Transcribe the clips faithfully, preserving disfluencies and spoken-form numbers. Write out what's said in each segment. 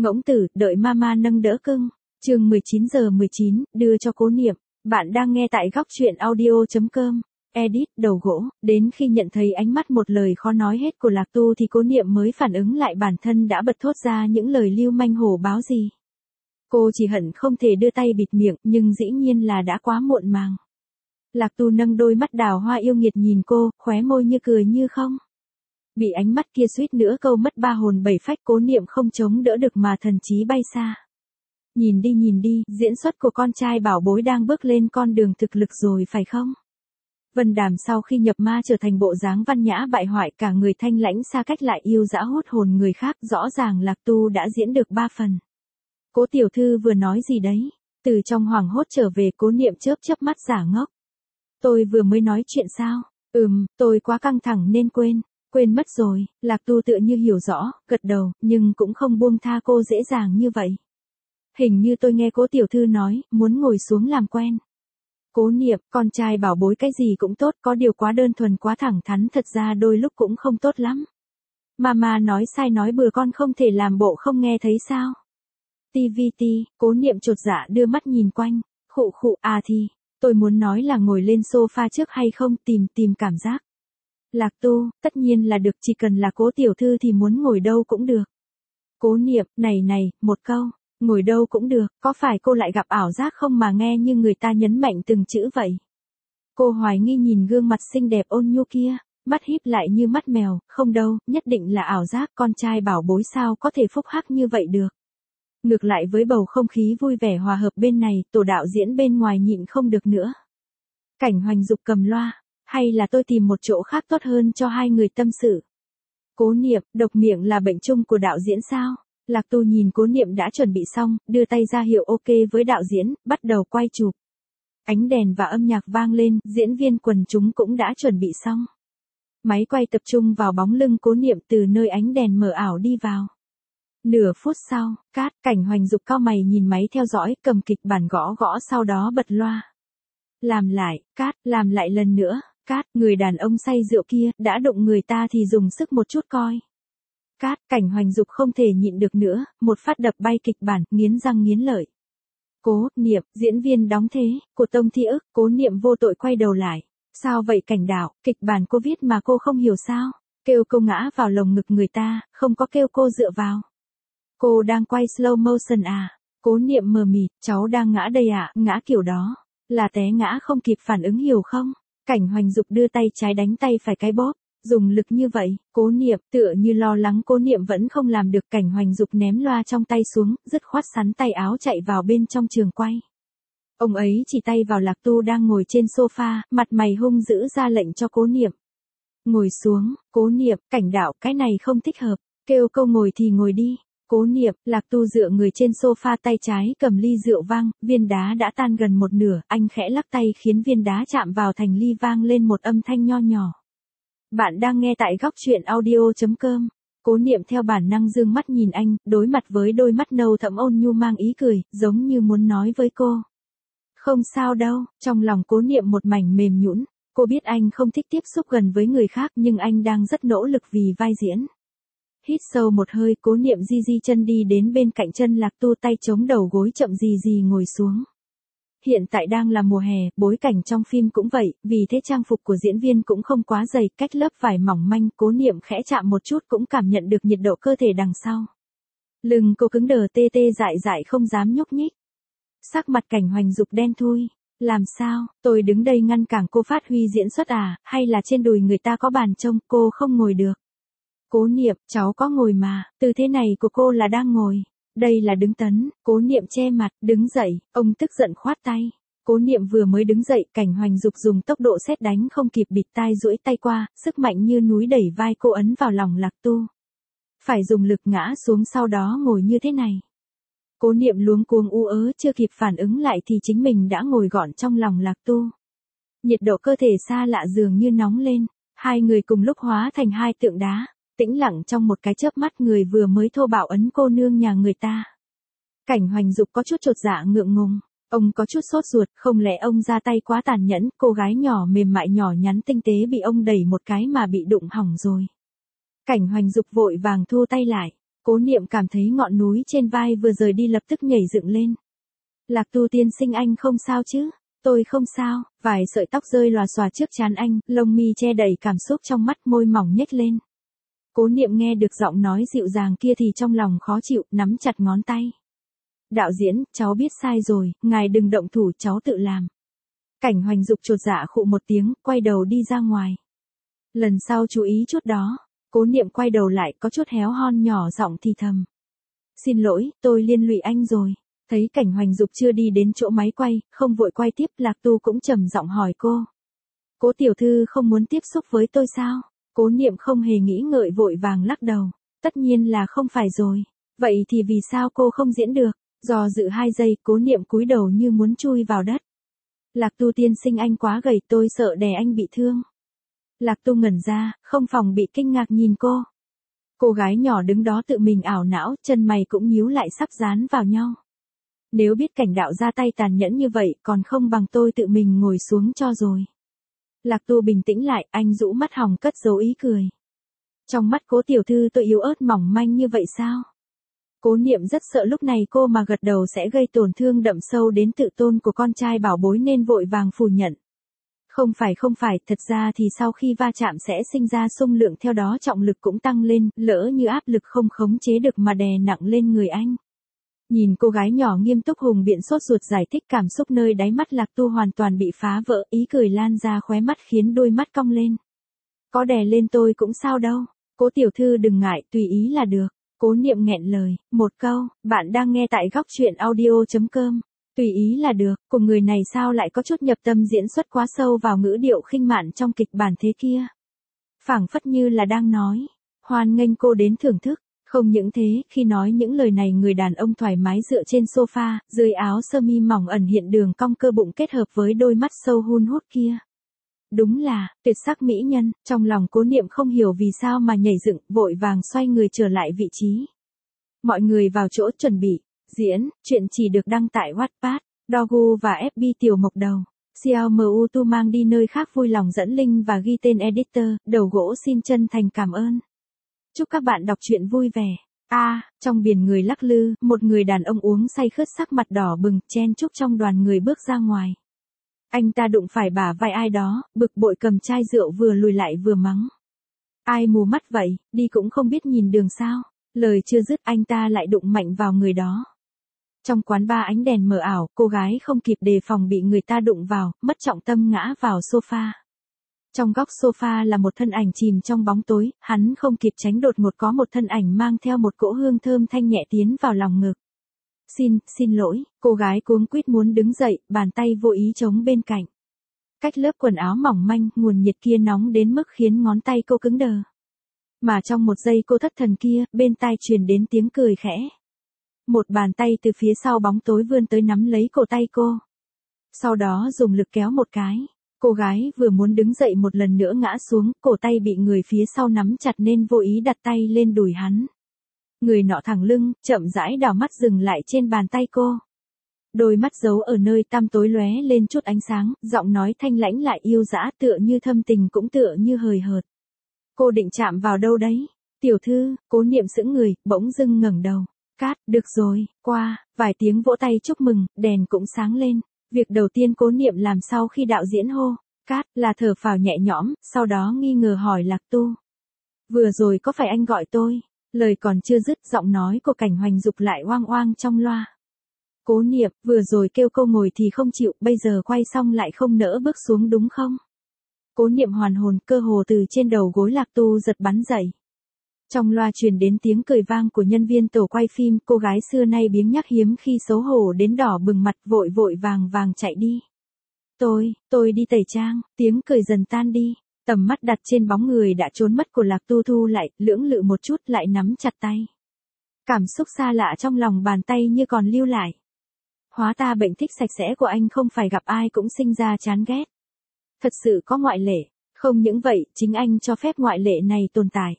Ngỗng tử, đợi mama nâng đỡ cưng. Chương mười chín giờ mười chín, đưa cho Cố Niệm. Bạn đang nghe tại góc truyện audio chấm com. Edit, đầu gỗ. Đến khi nhận thấy ánh mắt một lời khó nói hết của Lạc Tu thì Cố Niệm mới phản ứng lại bản thân đã bật thốt ra những lời lưu manh hổ báo gì. Cô chỉ hận không thể đưa tay bịt miệng, nhưng dĩ nhiên là đã quá muộn màng. Lạc Tu nâng đôi mắt đào hoa yêu nghiệt nhìn cô, khóe môi như cười như không. Bị ánh mắt kia suýt nữa câu mất ba hồn bảy phách, Cố Niệm không chống đỡ được mà thần trí bay xa. Nhìn đi nhìn đi, diễn xuất của con trai bảo bối đang bước lên con đường thực lực rồi phải không? Vân Đàm sau khi nhập ma trở thành bộ dáng văn nhã bại hoại, cả người thanh lãnh xa cách lại yêu dã hút hồn người khác, rõ ràng Lạc Tu đã diễn được ba phần. Cố tiểu thư vừa nói gì đấy? Từ trong hoảng hốt trở về, Cố Niệm chớp chớp mắt giả ngốc. Tôi vừa mới nói chuyện sao? Ừm, tôi quá căng thẳng nên quên. Quên mất rồi. Lạc Tu tựa như hiểu rõ, gật đầu, nhưng cũng không buông tha cô dễ dàng như vậy. Hình như tôi nghe Cố tiểu thư nói, muốn ngồi xuống làm quen. Cố Niệm, con trai bảo bối cái gì cũng tốt, có điều quá đơn thuần quá thẳng thắn thật ra đôi lúc cũng không tốt lắm. Mama nói sai nói bừa, con không thể làm bộ không nghe thấy sao? ti vi ti, Cố Niệm chột dạ đưa mắt nhìn quanh, khụ khụ, à thì, tôi muốn nói là ngồi lên sofa trước hay không, tìm tìm cảm giác. Lạc Tu, tất nhiên là được, chỉ cần là Cố tiểu thư thì muốn ngồi đâu cũng được. Cố Niệm, này này, một câu, ngồi đâu cũng được, có phải cô lại gặp ảo giác không mà nghe như người ta nhấn mạnh từng chữ vậy? Cô hoài nghi nhìn gương mặt xinh đẹp ôn nhu kia, mắt híp lại như mắt mèo, không đâu, nhất định là ảo giác, con trai bảo bối sao có thể phúc hắc như vậy được. Ngược lại với bầu không khí vui vẻ hòa hợp bên này, tổ đạo diễn bên ngoài nhịn không được nữa. Cảnh Hoành Dục cầm loa, hay là tôi tìm một chỗ khác tốt hơn cho hai người tâm sự. Cố Niệm, độc miệng là bệnh chung của đạo diễn sao? Lạc Tu nhìn Cố Niệm đã chuẩn bị xong, đưa tay ra hiệu ok với đạo diễn, bắt đầu quay chụp. Ánh đèn và âm nhạc vang lên, diễn viên quần chúng cũng đã chuẩn bị xong. Máy quay tập trung vào bóng lưng Cố Niệm từ nơi ánh đèn mờ ảo đi vào. Nửa phút sau, cát, Cảnh Hoành Dục cau mày nhìn máy theo dõi, cầm kịch bản gõ gõ sau đó bật loa. Làm lại, cát, làm lại lần nữa, cát, người đàn ông say rượu kia, đã đụng người ta thì dùng sức một chút coi. Cát, Cảnh Hoành Dục không thể nhịn được nữa, một phát đập bay kịch bản, nghiến răng nghiến lợi. Cố Niệm, diễn viên đóng thế, của Tông Thi ức, Cố Niệm vô tội quay đầu lại. Sao vậy Cảnh đạo, kịch bản cô viết mà cô không hiểu sao? Kêu cô ngã vào lồng ngực người ta, không có kêu cô dựa vào. Cô đang quay slow motion à? Cố Niệm mờ mịt, cháu đang ngã đây à, ngã kiểu đó. Là té ngã không kịp phản ứng hiểu không? Cảnh Hoành Dục đưa tay trái đánh tay phải cái bóp, dùng lực như vậy, Cố Niệm tựa như lo lắng Cố Niệm vẫn không làm được. Cảnh Hoành Dục ném loa trong tay xuống, dứt khoát sắn tay áo chạy vào bên trong trường quay. Ông ấy chỉ tay vào Lạc Tu đang ngồi trên sofa, mặt mày hung dữ ra lệnh cho Cố Niệm. Ngồi xuống, Cố Niệm, Cảnh đạo, cái này không thích hợp, kêu câu ngồi thì ngồi đi. Cố Niệm, Lạc Tu dựa người trên sofa, tay trái cầm ly rượu vang, viên đá đã tan gần một nửa, anh khẽ lắc tay khiến viên đá chạm vào thành ly vang lên một âm thanh nho nhỏ. Bạn đang nghe tại góc truyện audio chấm com. Cố Niệm theo bản năng dương mắt nhìn anh, đối mặt với đôi mắt nâu thẫm ôn nhu mang ý cười, giống như muốn nói với cô. Không sao đâu, trong lòng Cố Niệm một mảnh mềm nhũn, cô biết anh không thích tiếp xúc gần với người khác nhưng anh đang rất nỗ lực vì vai diễn. Hít sâu một hơi, Cố Niệm di di chân đi đến bên cạnh chân Lạc Tu, tay chống đầu gối chậm gì gì ngồi xuống. Hiện tại đang là mùa hè, bối cảnh trong phim cũng vậy, vì thế trang phục của diễn viên cũng không quá dày, cách lớp vải mỏng manh, Cố Niệm khẽ chạm một chút cũng cảm nhận được nhiệt độ cơ thể đằng sau. Lưng cô cứng đờ tê tê dại dại không dám nhúc nhích. Sắc mặt Cảnh Hoành Dục đen thui. Làm sao, tôi đứng đây ngăn cản cô phát huy diễn xuất à, hay là trên đùi người ta có bàn trông, cô không ngồi được. Cố Niệm, cháu có ngồi mà, tư thế này của cô là đang ngồi. Đây là đứng tấn. Cố Niệm che mặt, đứng dậy, ông tức giận khoát tay. Cố Niệm vừa mới đứng dậy, Cảnh Hoành Dục dùng tốc độ sét đánh không kịp bịt tai duỗi tay qua, sức mạnh như núi đẩy vai cô ấn vào lòng Lạc Tu. Phải dùng lực ngã xuống sau đó ngồi như thế này. Cố Niệm luống cuống u ớ chưa kịp phản ứng lại thì chính mình đã ngồi gọn trong lòng Lạc Tu. Nhiệt độ cơ thể xa lạ dường như nóng lên, hai người cùng lúc hóa thành hai tượng đá. Tĩnh lặng trong một cái chớp mắt, người vừa mới thô bạo ấn cô nương nhà người ta. Cảnh Hoành Dục có chút chột dạ ngượng ngùng, ông có chút sốt ruột, không lẽ ông ra tay quá tàn nhẫn, cô gái nhỏ mềm mại nhỏ nhắn tinh tế bị ông đẩy một cái mà bị đụng hỏng rồi. Cảnh Hoành Dục vội vàng thu tay lại, Cố Niệm cảm thấy ngọn núi trên vai vừa rời đi lập tức nhảy dựng lên. Lạc Tu tiên sinh anh không sao chứ? Tôi không sao, vài sợi tóc rơi lòa xòa trước trán anh, lông mi che đầy cảm xúc trong mắt, môi mỏng nhếch lên. Cố Niệm nghe được giọng nói dịu dàng kia thì trong lòng khó chịu, nắm chặt ngón tay. Đạo diễn, cháu biết sai rồi, ngài đừng động thủ, cháu tự làm. Cảnh Hoành Dục chột dạ khụ một tiếng, quay đầu đi ra ngoài. Lần sau chú ý chút đó. Cố Niệm quay đầu lại, có chút héo hon nhỏ giọng thì thầm. Xin lỗi, tôi liên lụy anh rồi. Thấy Cảnh Hoành Dục chưa đi đến chỗ máy quay, không vội quay tiếp, Lạc Tu cũng trầm giọng hỏi cô. Cố tiểu thư không muốn tiếp xúc với tôi sao? Cố Niệm không hề nghĩ ngợi vội vàng lắc đầu. Tất nhiên là không phải rồi. Vậy thì vì sao cô không diễn được? Do dự hai giây, Cố Niệm cúi đầu như muốn chui vào đất. Lạc Tu tiên sinh anh quá gầy, tôi sợ đè anh bị thương. Lạc Tu ngẩn ra, không phòng bị kinh ngạc nhìn cô. Cô gái nhỏ đứng đó tự mình ảo não, chân mày cũng nhíu lại sắp dán vào nhau. Nếu biết Cảnh đạo ra tay tàn nhẫn như vậy, còn không bằng tôi tự mình ngồi xuống cho rồi. Lạc Tu bình tĩnh lại, anh rũ mắt hồng cất giấu ý cười. Trong mắt Cố tiểu thư tôi yếu ớt mỏng manh như vậy sao? Cố Niệm rất sợ lúc này cô mà gật đầu sẽ gây tổn thương đậm sâu đến tự tôn của con trai bảo bối nên vội vàng phủ nhận. Không phải không phải, thật ra thì sau khi va chạm sẽ sinh ra xung lượng, theo đó trọng lực cũng tăng lên, lỡ như áp lực không khống chế được mà đè nặng lên người anh. Nhìn cô gái nhỏ nghiêm túc hùng biện sốt ruột giải thích, cảm xúc nơi đáy mắt Lạc Tu hoàn toàn bị phá vỡ, ý cười lan ra khóe mắt khiến đôi mắt cong lên. Có đè lên tôi cũng sao đâu, Cố tiểu thư đừng ngại, tùy ý là được. Cố Niệm nghẹn lời, một câu, bạn đang nghe tại góc truyện audio chấm com. Tùy ý là được, của người này sao lại có chút nhập tâm diễn xuất quá sâu vào ngữ điệu khinh mạn trong kịch bản thế kia. Phảng phất như là đang nói, hoan nghênh cô đến thưởng thức. Không những thế, khi nói những lời này người đàn ông thoải mái dựa trên sofa, dưới áo sơ mi mỏng ẩn hiện đường cong cơ bụng kết hợp với đôi mắt sâu hun hút kia. Đúng là, tuyệt sắc mỹ nhân, trong lòng Cố Niệm không hiểu vì sao mà nhảy dựng, vội vàng xoay người trở lại vị trí. Mọi người vào chỗ chuẩn bị, diễn, chuyện chỉ được đăng tại Wattpad, Dogu và ép bê Tiểu Mộc Đầu. Xiao Mu Tu mang đi nơi khác vui lòng dẫn link và ghi tên editor, Đầu Gỗ xin chân thành cảm ơn. Chúc các bạn đọc truyện vui vẻ. A, à, trong biển người lắc lư, một người đàn ông uống say khướt sắc mặt đỏ bừng, chen chúc trong đoàn người bước ra ngoài. Anh ta đụng phải bả vai ai đó, bực bội cầm chai rượu vừa lùi lại vừa mắng. Ai mù mắt vậy, đi cũng không biết nhìn đường sao. Lời chưa dứt anh ta lại đụng mạnh vào người đó. Trong quán bar ánh đèn mờ ảo, cô gái không kịp đề phòng bị người ta đụng vào, mất trọng tâm ngã vào sofa. Trong góc sofa là một thân ảnh chìm trong bóng tối, hắn không kịp tránh đột ngột có một thân ảnh mang theo một cỗ hương thơm thanh nhẹ tiến vào lòng ngực. Xin, xin lỗi, cô gái cuống quýt muốn đứng dậy, bàn tay vô ý chống bên cạnh. Cách lớp quần áo mỏng manh, nguồn nhiệt kia nóng đến mức khiến ngón tay cô cứng đờ. Mà trong một giây cô thất thần kia, bên tai truyền đến tiếng cười khẽ. Một bàn tay từ phía sau bóng tối vươn tới nắm lấy cổ tay cô. Sau đó dùng lực kéo một cái. Cô gái vừa muốn đứng dậy một lần nữa ngã xuống, cổ tay bị người phía sau nắm chặt nên vô ý đặt tay lên đùi hắn. Người nọ thẳng lưng, chậm rãi đảo mắt dừng lại trên bàn tay cô. Đôi mắt giấu ở nơi tăm tối lóe lên chút ánh sáng, giọng nói thanh lãnh lại yêu dã, tựa như thâm tình cũng tựa như hời hợt. Cô định chạm vào đâu đấy? Tiểu thư, Cố Niệm sững người, bỗng dưng ngẩng đầu. Cát, được rồi, qua, vài tiếng vỗ tay chúc mừng, đèn cũng sáng lên. Việc đầu tiên Cố Niệm làm sau khi đạo diễn hô, cát, là thở phào nhẹ nhõm, sau đó nghi ngờ hỏi Lạc Tu. Vừa rồi có phải anh gọi tôi? Lời còn chưa dứt, giọng nói của Cảnh Hoành Dục lại oang oang trong loa. Cố Niệm, vừa rồi kêu cô ngồi thì không chịu, bây giờ quay xong lại không nỡ bước xuống đúng không? Cố Niệm hoàn hồn, cơ hồ từ trên đầu gối Lạc Tu giật bắn dậy. Trong loa truyền đến tiếng cười vang của nhân viên tổ quay phim, cô gái xưa nay biếng nhác hiếm khi xấu hổ đến đỏ bừng mặt, vội vội vàng vàng chạy đi. Tôi, tôi đi tẩy trang, tiếng cười dần tan đi, tầm mắt đặt trên bóng người đã trốn mất của Lạc Tu thu lại, lưỡng lự một chút lại nắm chặt tay. Cảm xúc xa lạ trong lòng bàn tay như còn lưu lại. Hóa ta bệnh thích sạch sẽ của anh không phải gặp ai cũng sinh ra chán ghét. Thật sự có ngoại lệ, không những vậy, chính anh cho phép ngoại lệ này tồn tại.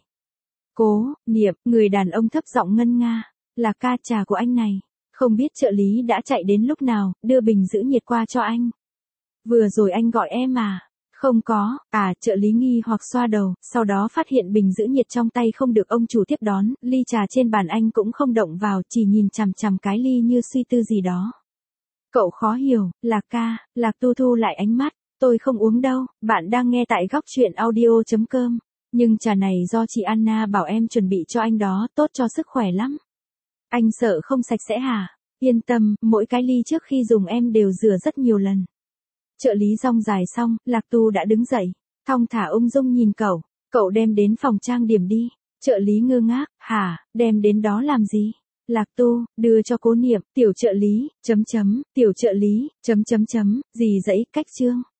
Cố Niệm, người đàn ông thấp giọng ngân nga, là ca trà của anh này, không biết trợ lý đã chạy đến lúc nào, đưa bình giữ nhiệt qua cho anh. Vừa rồi anh gọi em à? Không có, à, trợ lý nghi hoặc xoa đầu, sau đó phát hiện bình giữ nhiệt trong tay không được ông chủ tiếp đón, ly trà trên bàn anh cũng không động vào, chỉ nhìn chằm chằm cái ly như suy tư gì đó. Cậu khó hiểu, Lạc ca, Lạc Tu thu lại ánh mắt, tôi không uống đâu, bạn đang nghe tại góc chuyện audio chấm com. Nhưng trà này do chị Anna bảo em chuẩn bị cho anh đó, tốt cho sức khỏe lắm. Anh sợ không sạch sẽ hả? Yên tâm, mỗi cái ly trước khi dùng em đều rửa rất nhiều lần. Trợ lý rong dài xong, Lạc Tu đã đứng dậy, thong thả ung dung nhìn cậu, cậu đem đến phòng trang điểm đi. Trợ lý ngơ ngác, hả, đem đến đó làm gì? Lạc Tu, đưa cho Cố Niệm, tiểu trợ lý, chấm chấm, tiểu trợ lý, chấm chấm chấm, gì dãy, cách chương.